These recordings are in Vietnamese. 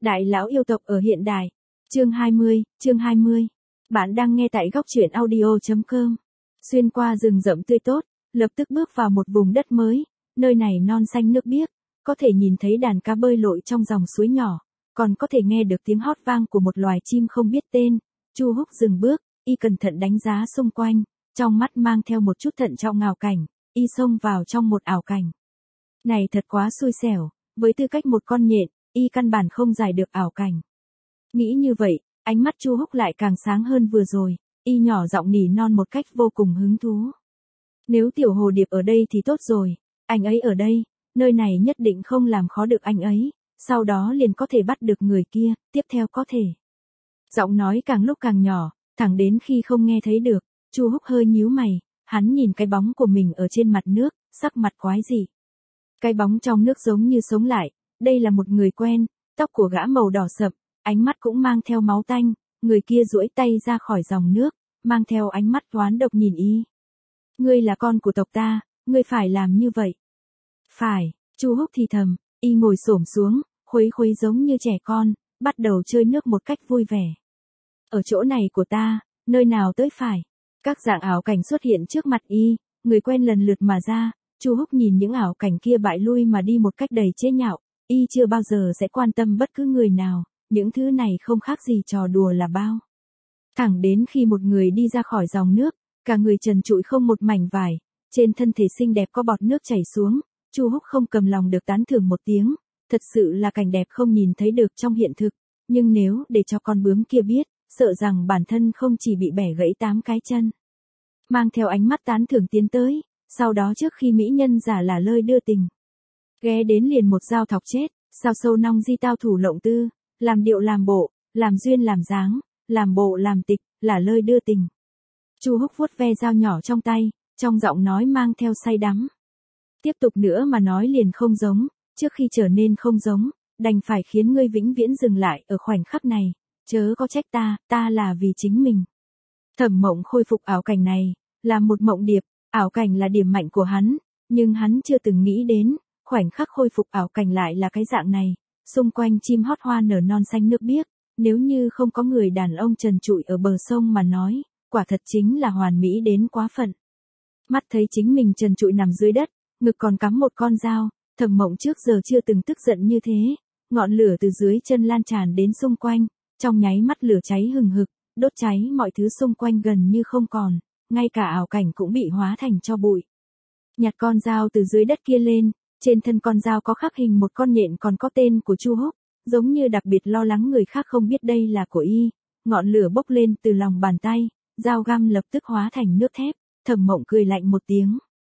Đại lão yêu tộc ở hiện đại. Chương 20. Bạn đang nghe tại góc truyện audio.com. Xuyên qua rừng rậm tươi tốt, lập tức bước vào một vùng đất mới, nơi này non xanh nước biếc, có thể nhìn thấy đàn cá bơi lội trong dòng suối nhỏ, còn có thể nghe được tiếng hót vang của một loài chim không biết tên. Chu Húc dừng bước, y cẩn thận đánh giá xung quanh, trong mắt mang theo một chút thận trọng ảo cảnh, y xông vào trong một ảo cảnh. Này thật quá xui xẻo, với tư cách một con nhện, y căn bản không giải được ảo cảnh. Nghĩ như vậy, ánh mắt Chu Húc lại càng sáng hơn vừa rồi, y nhỏ giọng nỉ non một cách vô cùng hứng thú. Nếu tiểu hồ điệp ở đây thì tốt rồi, anh ấy ở đây, nơi này nhất định không làm khó được anh ấy, sau đó liền có thể bắt được người kia, tiếp theo có thể. Giọng nói càng lúc càng nhỏ, thẳng đến khi không nghe thấy được, Chu Húc hơi nhíu mày, hắn nhìn cái bóng của mình ở trên mặt nước, sắc mặt quái dị. Cái bóng trong nước giống như sống lại, đây là một người quen, tóc của gã màu đỏ sậm, ánh mắt cũng mang theo máu tanh, người kia duỗi tay ra khỏi dòng nước, mang theo ánh mắt toán độc nhìn y. Ngươi là con của tộc ta, ngươi phải làm như vậy. Phải, Chu Húc thì thầm, y ngồi xổm xuống, khuấy khuấy giống như trẻ con, bắt đầu chơi nước một cách vui vẻ. Ở chỗ này của ta, nơi nào tới phải. Các dạng ảo cảnh xuất hiện trước mặt y, người quen lần lượt mà ra, Chu Húc nhìn những ảo cảnh kia bại lui mà đi một cách đầy chế nhạo, y chưa bao giờ sẽ quan tâm bất cứ người nào, những thứ này không khác gì trò đùa là bao. Thẳng đến khi một người đi ra khỏi dòng nước, cả người trần trụi không một mảnh vải, trên thân thể xinh đẹp có bọt nước chảy xuống, Chu Húc không cầm lòng được tán thưởng một tiếng, thật sự là cảnh đẹp không nhìn thấy được trong hiện thực, nhưng nếu để cho con bướm kia biết, sợ rằng bản thân không chỉ bị bẻ gãy 8 cái chân. Mang theo ánh mắt tán thưởng tiến tới, sau đó trước khi mỹ nhân giả là lơi đưa tình. Ghé đến liền một dao thọc chết, sao sâu nong di tao thủ lộng tư, làm điệu làm bộ, làm duyên làm dáng, làm bộ làm tịch, là lơi đưa tình. Chu Húc vuốt ve dao nhỏ trong tay, trong giọng nói mang theo say đắm. Tiếp tục nữa mà nói liền không giống, trước khi trở nên không giống, đành phải khiến ngươi vĩnh viễn dừng lại ở khoảnh khắc này, chớ có trách ta là vì chính mình. Thẩm Mộng khôi phục ảo cảnh này, là một mộng điệp, ảo cảnh là điểm mạnh của hắn, nhưng hắn chưa từng nghĩ đến, khoảnh khắc khôi phục ảo cảnh lại là cái dạng này, xung quanh chim hót hoa nở non xanh nước biếc, nếu như không có người đàn ông trần trụi ở bờ sông mà nói, quả thật chính là hoàn mỹ đến quá phận. Mắt thấy chính mình trần trụi nằm dưới đất, ngực còn cắm một con dao, Thẩm Mộng trước giờ chưa từng tức giận như thế, ngọn lửa từ dưới chân lan tràn đến xung quanh, trong nháy mắt lửa cháy hừng hực, đốt cháy mọi thứ xung quanh gần như không còn, ngay cả ảo cảnh cũng bị hóa thành tro bụi. Nhặt con dao từ dưới đất kia lên, trên thân con dao có khắc hình một con nhện còn có tên của Chu Húc, giống như đặc biệt lo lắng người khác không biết đây là của y. Ngọn lửa bốc lên từ lòng bàn tay, dao găm lập tức hóa thành nước thép, Thẩm Mộng cười lạnh một tiếng.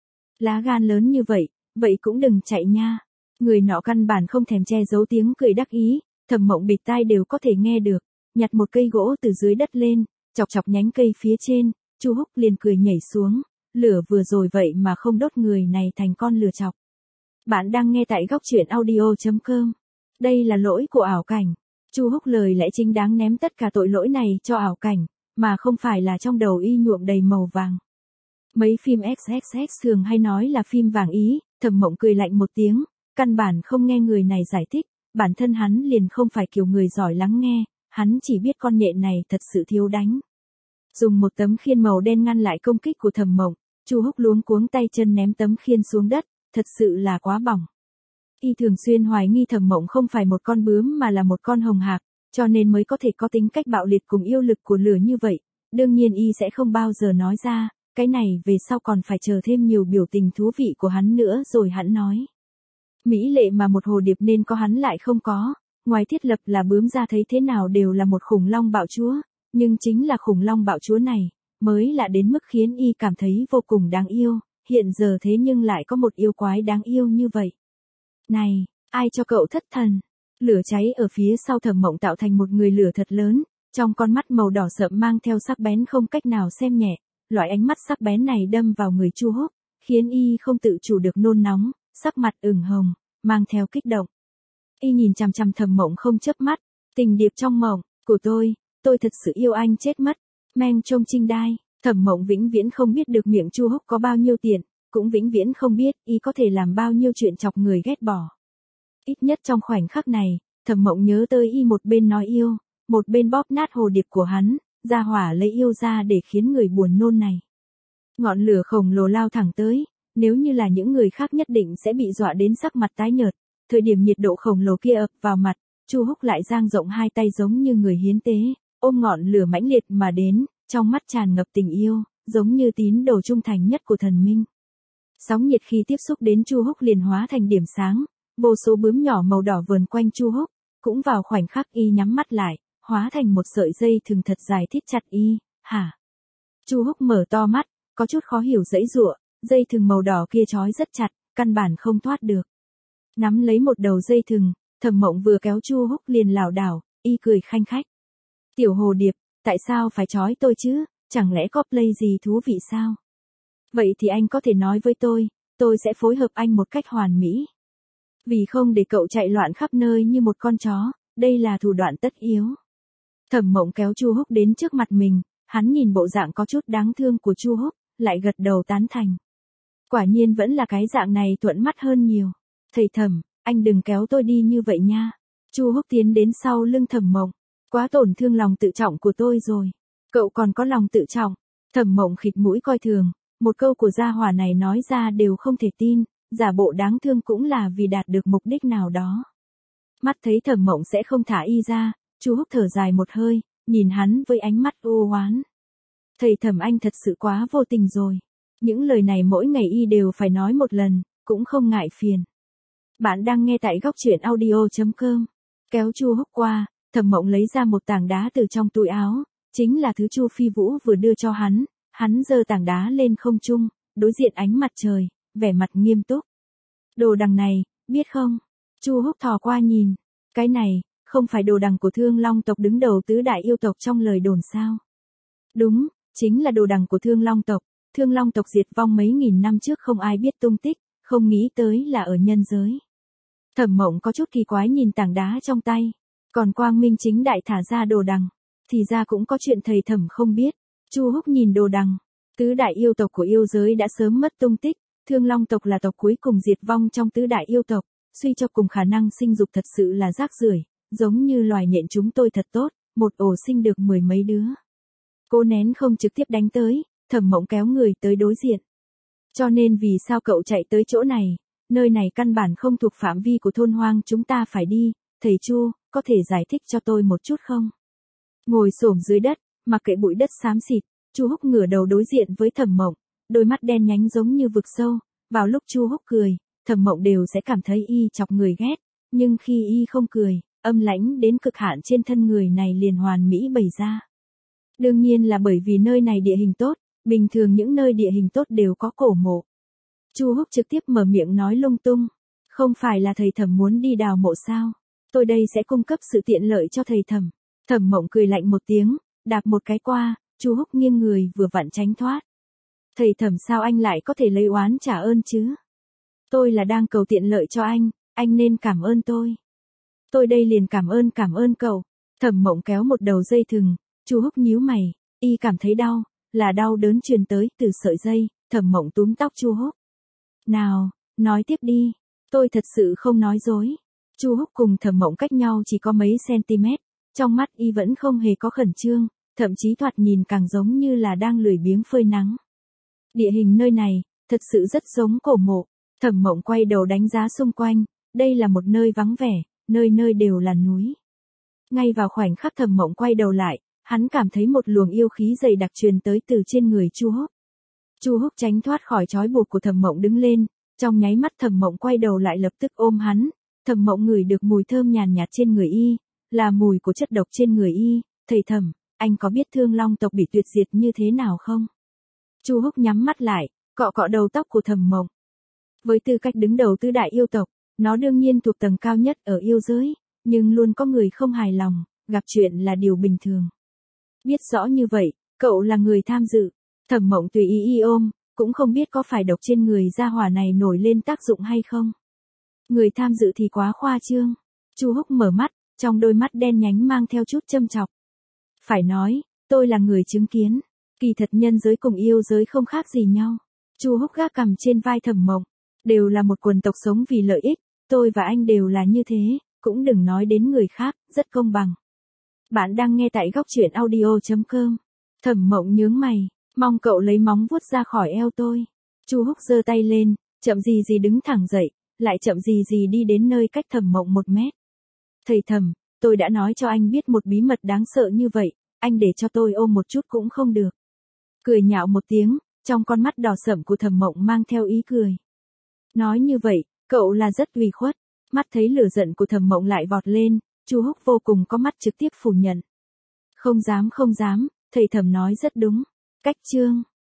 Lá gan lớn như vậy cũng đừng chạy nha. Người nọ căn bản không thèm che giấu tiếng cười đắc ý, Thẩm Mộng bịt tai đều có thể nghe được, nhặt một cây gỗ từ dưới đất lên, chọc chọc nhánh cây phía trên, Chu Húc liền cười nhảy xuống, lửa vừa rồi vậy mà không đốt người này thành con lửa chọc. Bạn đang nghe tại góc truyện audio.com. Đây là lỗi của ảo cảnh. Chu Húc lời lẽ chính đáng ném tất cả tội lỗi này cho ảo cảnh, mà không phải là trong đầu y nhuộm đầy màu vàng. Mấy phim XXX thường hay nói là phim vàng ý, Thẩm Mộng cười lạnh một tiếng, căn bản không nghe người này giải thích, bản thân hắn liền không phải kiểu người giỏi lắng nghe, hắn chỉ biết con nhện này thật sự thiếu đánh. Dùng một tấm khiên màu đen ngăn lại công kích của Thẩm Mộng, Chu Húc luống cuống tay chân ném tấm khiên xuống đất, thật sự là quá bỏng. Y thường xuyên hoài nghi Thẩm Mộng không phải một con bướm mà là một con hồng hạc, cho nên mới có thể có tính cách bạo liệt cùng yêu lực của lửa như vậy, đương nhiên y sẽ không bao giờ nói ra, cái này về sau còn phải chờ thêm nhiều biểu tình thú vị của hắn nữa rồi hắn nói. Mỹ lệ mà một hồ điệp nên có hắn lại không có, ngoài thiết lập là bướm ra thấy thế nào đều là một khủng long bạo chúa, nhưng chính là khủng long bạo chúa này, mới lạ đến mức khiến y cảm thấy vô cùng đáng yêu, hiện giờ thế nhưng lại có một yêu quái đáng yêu như vậy. Này, ai cho cậu thất thần? Lửa cháy ở phía sau Thẩm Mộng tạo thành một người lửa thật lớn, trong con mắt màu đỏ sậm mang theo sắc bén không cách nào xem nhẹ, loại ánh mắt sắc bén này đâm vào người Chu Húc, khiến y không tự chủ được nôn nóng, sắc mặt ửng hồng, mang theo kích động. Y nhìn chằm chằm Thẩm Mộng không chớp mắt, tình điệp trong mộng, của tôi thật sự yêu anh chết mất, men trông trinh đai. Thẩm Mộng vĩnh viễn không biết được miệng Chu Húc có bao nhiêu tiền, cũng vĩnh viễn không biết y có thể làm bao nhiêu chuyện chọc người ghét bỏ. Ít nhất trong khoảnh khắc này, Thẩm Mộng nhớ tới y một bên nói yêu, một bên bóp nát hồ điệp của hắn, ra hỏa lấy yêu ra để khiến người buồn nôn này. Ngọn lửa khổng lồ lao thẳng tới, nếu như là những người khác nhất định sẽ bị dọa đến sắc mặt tái nhợt. Thời điểm nhiệt độ khổng lồ kia ập vào mặt, Chu Húc lại dang rộng hai tay giống như người hiến tế, ôm ngọn lửa mãnh liệt mà đến, trong mắt tràn ngập tình yêu, giống như tín đồ trung thành nhất của thần minh. Sóng nhiệt khi tiếp xúc đến Chu Húc liền hóa thành điểm sáng, vô số bướm nhỏ màu đỏ vờn quanh Chu Húc, cũng vào khoảnh khắc y nhắm mắt lại, hóa thành một sợi dây thừng thật dài thít chặt y. Hả? Chu Húc mở to mắt, có chút khó hiểu giãy giụa, dây thừng màu đỏ kia trói rất chặt, căn bản không thoát được. Nắm lấy một đầu dây thừng, Thẩm Mộng vừa kéo Chu Húc liền lảo đảo, y cười khanh khách. Tiểu hồ điệp, tại sao phải trói tôi chứ, chẳng lẽ cosplay gì thú vị sao? Vậy thì anh có thể nói với tôi sẽ phối hợp anh một cách hoàn mỹ. Vì không để cậu chạy loạn khắp nơi như một con chó, đây là thủ đoạn tất yếu. Thẩm Mộng kéo Chu Húc đến trước mặt mình, hắn nhìn bộ dạng có chút đáng thương của Chu Húc, lại gật đầu tán thành. Quả nhiên vẫn là cái dạng này thuận mắt hơn nhiều. Thầy Thẩm, anh đừng kéo tôi đi như vậy nha. Chu Húc tiến đến sau lưng Thẩm Mộng. Quá tổn thương lòng tự trọng của tôi rồi. Cậu còn có lòng tự trọng. Thẩm Mộng khịt mũi coi thường, một câu của gia hỏa này nói ra đều không thể tin, giả bộ đáng thương cũng là vì đạt được mục đích nào đó. Mắt thấy Thẩm Mộng sẽ không thả y ra, Chu Húc thở dài một hơi, nhìn hắn với ánh mắt u oán. Thầy Thẩm anh thật sự quá vô tình rồi. Những lời này mỗi ngày y đều phải nói một lần, cũng không ngại phiền. Bạn đang nghe tại góc truyện audio.com. Kéo Chu Húc qua, Thẩm Mộng lấy ra một tảng đá từ trong túi áo, chính là thứ Chu Phi Vũ vừa đưa cho hắn giơ tảng đá lên không trung, đối diện ánh mặt trời, vẻ mặt nghiêm túc. Đồ đằng này, biết không? Chu Húc thò qua nhìn, cái này, không phải đồ đằng của Thương Long tộc đứng đầu tứ đại yêu tộc trong lời đồn sao? Đúng, chính là đồ đằng của Thương Long tộc. Thương Long tộc diệt vong mấy nghìn năm trước không ai biết tung tích, không nghĩ tới là ở nhân giới. Thẩm Mộng có chút kỳ quái nhìn tảng đá trong tay, còn quang minh chính đại thả ra đồ đằng, thì ra cũng có chuyện thầy Thẩm không biết. Chu Húc nhìn đồ đằng, tứ đại yêu tộc của yêu giới đã sớm mất tung tích, Thương Long tộc là tộc cuối cùng diệt vong trong tứ đại yêu tộc, suy cho cùng khả năng sinh dục thật sự là rác rưởi, giống như loài nhện chúng tôi thật tốt, một ổ sinh được mười mấy đứa. Cô nén không trực tiếp đánh tới, Thẩm Mộng kéo người tới đối diện. Cho nên vì sao cậu chạy tới chỗ này, nơi này căn bản không thuộc phạm vi của thôn hoang chúng ta phải đi, thầy Chu, có thể giải thích cho tôi một chút không? Ngồi xổm dưới đất, mặc kệ bụi đất xám xịt, Chu Húc ngửa đầu đối diện với Thẩm Mộng, đôi mắt đen nhánh giống như vực sâu, vào lúc Chu Húc cười, Thẩm Mộng đều sẽ cảm thấy y chọc người ghét, nhưng khi y không cười, âm lãnh đến cực hạn trên thân người này liền hoàn mỹ bày ra. Đương nhiên là bởi vì nơi này địa hình tốt, bình thường những nơi địa hình tốt đều có cổ mộ. Chu Húc trực tiếp mở miệng nói lung tung, không phải là thầy Thẩm muốn đi đào mộ sao? Tôi đây sẽ cung cấp sự tiện lợi cho thầy Thẩm. Thẩm Mộng cười lạnh một tiếng, đạp một cái qua, Chu Húc nghiêng người vừa vặn tránh thoát. Thầy Thẩm sao anh lại có thể lấy oán trả ơn chứ? Tôi là đang cầu tiện lợi cho anh nên cảm ơn tôi. Tôi đây liền cảm ơn cậu. Thẩm Mộng kéo một đầu dây thừng, Chu Húc nhíu mày, y cảm thấy đau, là đau đớn truyền tới từ sợi dây, Thẩm Mộng túm tóc Chu Húc. Nào, nói tiếp đi, tôi thật sự không nói dối. Chu Húc cùng Thẩm Mộng cách nhau chỉ có mấy cm, trong mắt y vẫn không hề có khẩn trương, thậm chí thoạt nhìn càng giống như là đang lười biếng phơi nắng. Địa hình nơi này, thật sự rất giống cổ mộ. Thẩm Mộng quay đầu đánh giá xung quanh, đây là một nơi vắng vẻ, nơi nơi đều là núi. Ngay vào khoảnh khắc Thẩm Mộng quay đầu lại, hắn cảm thấy một luồng yêu khí dày đặc truyền tới từ trên người Chu Húc. Chu Húc tránh thoát khỏi trói buộc của Thẩm Mộng đứng lên, trong nháy mắt Thẩm Mộng quay đầu lại lập tức ôm hắn. Thẩm Mộng ngửi được mùi thơm nhàn nhạt trên người y, là mùi của chất độc trên người y. Thầy Thẩm, anh có biết Thương Long tộc bị tuyệt diệt như thế nào không? Chu Húc nhắm mắt lại, cọ cọ đầu tóc của Thẩm Mộng. Với tư cách đứng đầu tứ đại yêu tộc, nó đương nhiên thuộc tầng cao nhất ở yêu giới, nhưng luôn có người không hài lòng, gặp chuyện là điều bình thường. Biết rõ như vậy, cậu là người tham dự. Thẩm Mộng tùy ý ôm, cũng không biết có phải độc trên người gia hỏa này nổi lên tác dụng hay không. Người tham dự thì quá khoa trương. Chu Húc mở mắt, trong đôi mắt đen nhánh mang theo chút châm chọc. Phải nói, tôi là người chứng kiến. Kỳ thật nhân giới cùng yêu giới không khác gì nhau. Chu Húc gác cằm trên vai Thẩm Mộng. Đều là một quần tộc sống vì lợi ích, tôi và anh đều là như thế, cũng đừng nói đến người khác, rất công bằng. Bạn đang nghe tại góc truyện audio.com. Thẩm Mộng nhướng mày, mong cậu lấy móng vuốt ra khỏi eo tôi. Chu Húc giơ tay lên, chậm gì gì đứng thẳng dậy, lại chậm gì gì đi đến nơi cách Thẩm Mộng 1 mét. Thầy Thẩm, tôi đã nói cho anh biết một bí mật đáng sợ như vậy, anh để cho tôi ôm một chút cũng không được. Cười nhạo một tiếng, trong con mắt đỏ sẫm của Thẩm Mộng mang theo ý cười. Nói như vậy, cậu là rất ủy khuất. Mắt thấy lửa giận của Thẩm Mộng lại vọt lên, Chu Húc vô cùng có mắt trực tiếp phủ nhận. Không dám, thầy Thẩm nói rất đúng. Cách chương